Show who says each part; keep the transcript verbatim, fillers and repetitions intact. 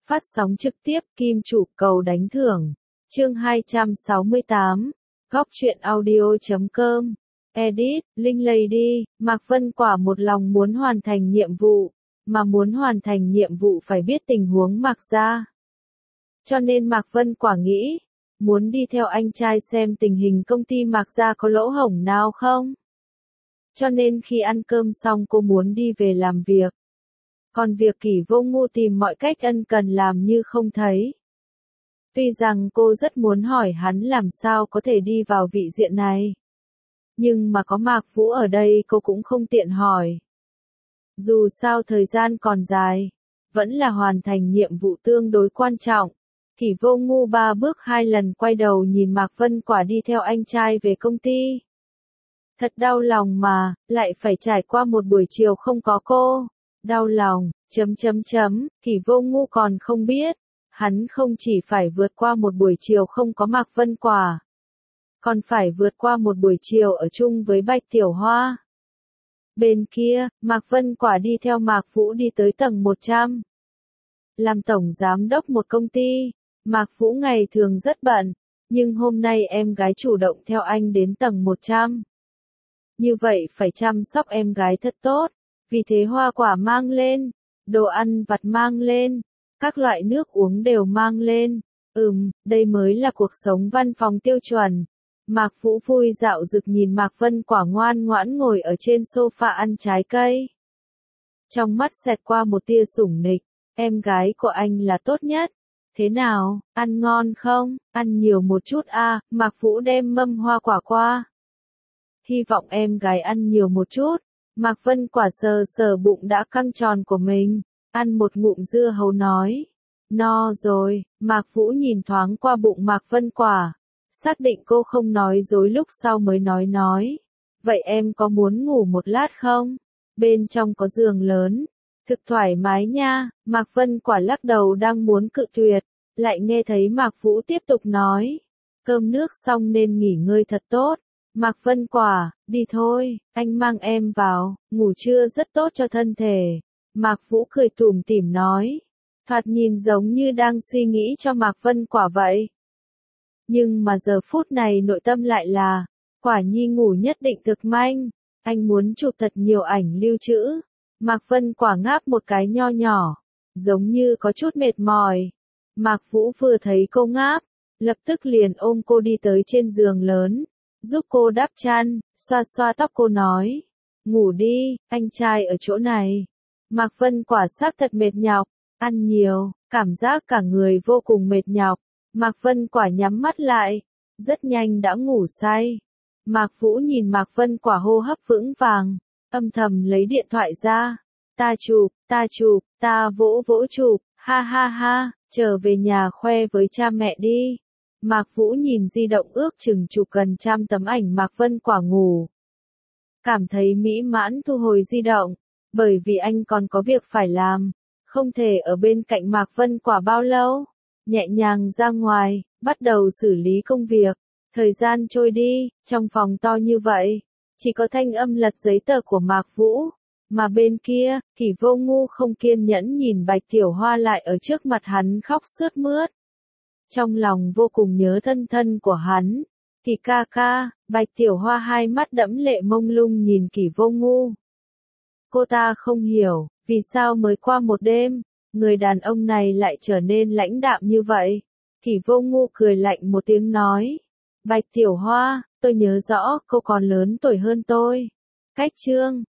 Speaker 1: Phát sóng trực tiếp Kim Chủ cầu đánh thưởng. Chương hai trăm sáu mươi tám. Góc truyện audio chấm com. Edit, Linh Lady, Mạc Vân Quả một lòng muốn hoàn thành nhiệm vụ, mà muốn hoàn thành nhiệm vụ phải biết tình huống Mạc gia. Cho nên Mạc Vân Quả nghĩ, muốn đi theo anh trai xem tình hình công ty Mạc gia có lỗ hổng nào không. Cho nên khi ăn cơm xong cô muốn đi về làm việc. Còn việc Kỷ Vô Ngu tìm mọi cách ân cần làm như không thấy. Tuy rằng cô rất muốn hỏi hắn làm sao có thể đi vào vị diện này. Nhưng mà có Mạc Vũ ở đây cô cũng không tiện hỏi. Dù sao thời gian còn dài, vẫn là hoàn thành nhiệm vụ tương đối quan trọng. Kỷ Vô Ngu ba bước hai lần quay đầu nhìn Mạc Vân Quả đi theo anh trai về công ty. Thật đau lòng mà, lại phải trải qua một buổi chiều không có cô. Đau lòng, chấm chấm chấm, Kỷ Vô Ngu còn không biết. Hắn không chỉ phải vượt qua một buổi chiều không có Mạc Vân Quả, còn phải vượt qua một buổi chiều ở chung với Bạch Tiểu Hoa. Bên kia, Mạc Vân Quả đi theo Mạc Vũ đi tới tầng một trăm. Làm tổng giám đốc một công ty, Mạc Vũ ngày thường rất bận, nhưng hôm nay em gái chủ động theo anh đến tầng một trăm. Như vậy phải chăm sóc em gái thật tốt, vì thế hoa quả mang lên, đồ ăn vặt mang lên, các loại nước uống đều mang lên. Ừm, đây mới là cuộc sống văn phòng tiêu chuẩn. Mạc Vũ vui dạo dực nhìn Mạc Vân Quả ngoan ngoãn ngồi ở trên sofa ăn trái cây. Trong mắt xẹt qua một tia sủng nịch, em gái của anh là tốt nhất. Thế nào, ăn ngon không? Ăn nhiều một chút a, à, Mạc Vũ đem mâm hoa quả qua. Hy vọng em gái ăn nhiều một chút. Mạc Vân Quả sờ sờ bụng đã căng tròn của mình, ăn một ngụm dưa hấu nói. No rồi, Mạc Vũ nhìn thoáng qua bụng Mạc Vân Quả. Xác định cô không nói dối lúc sau mới nói nói. Vậy em có muốn ngủ một lát không? Bên trong có giường lớn. Thực thoải mái nha. Mạc Vân Quả lắc đầu đang muốn cự tuyệt. Lại nghe thấy Mạc Vũ tiếp tục nói. Cơm nước xong nên nghỉ ngơi thật tốt. Mạc Vân Quả, đi thôi, anh mang em vào, ngủ trưa rất tốt cho thân thể. Mạc Vũ cười tủm tỉm nói. Thoạt nhìn giống như đang suy nghĩ cho Mạc Vân Quả vậy. Nhưng mà giờ phút này nội tâm lại là, Quả Nhi ngủ nhất định thực manh, anh muốn chụp thật nhiều ảnh lưu trữ. Mạc Vân Quả ngáp một cái nho nhỏ, giống như có chút mệt mỏi. Mạc Vũ vừa thấy cô ngáp, lập tức liền ôm cô đi tới trên giường lớn, giúp cô đắp chăn, xoa xoa tóc cô nói. Ngủ đi, anh trai ở chỗ này. Mạc Vân Quả xác thật mệt nhọc, ăn nhiều, cảm giác cả người vô cùng mệt nhọc. Mạc Vân Quả nhắm mắt lại, rất nhanh đã ngủ say. Mạc Vũ nhìn Mạc Vân Quả hô hấp vững vàng, âm thầm lấy điện thoại ra. Ta chụp, ta chụp, ta vỗ vỗ chụp, ha ha ha, trở về nhà khoe với cha mẹ đi. Mạc Vũ nhìn di động ước chừng chụp gần trăm tấm ảnh Mạc Vân Quả ngủ. Cảm thấy mỹ mãn thu hồi di động, bởi vì anh còn có việc phải làm, không thể ở bên cạnh Mạc Vân Quả bao lâu. Nhẹ nhàng ra ngoài, bắt đầu xử lý công việc. Thời gian trôi đi, trong phòng to như vậy, chỉ có thanh âm lật giấy tờ của Mạc Vũ. Mà bên kia, Kỷ Vô Ngu không kiên nhẫn nhìn Bạch Tiểu Hoa lại ở trước mặt hắn khóc sướt mướt. Trong lòng vô cùng nhớ thân thân của hắn. Kỷ ca ca, Bạch Tiểu Hoa hai mắt đẫm lệ mông lung nhìn Kỷ Vô Ngu. Cô ta không hiểu, vì sao mới qua một đêm, người đàn ông này lại trở nên lãnh đạm như vậy. Kỷ Vô Ngu cười lạnh một tiếng nói. Bạch Tiểu Hoa, tôi nhớ rõ, cô còn lớn tuổi hơn tôi. Cách chương.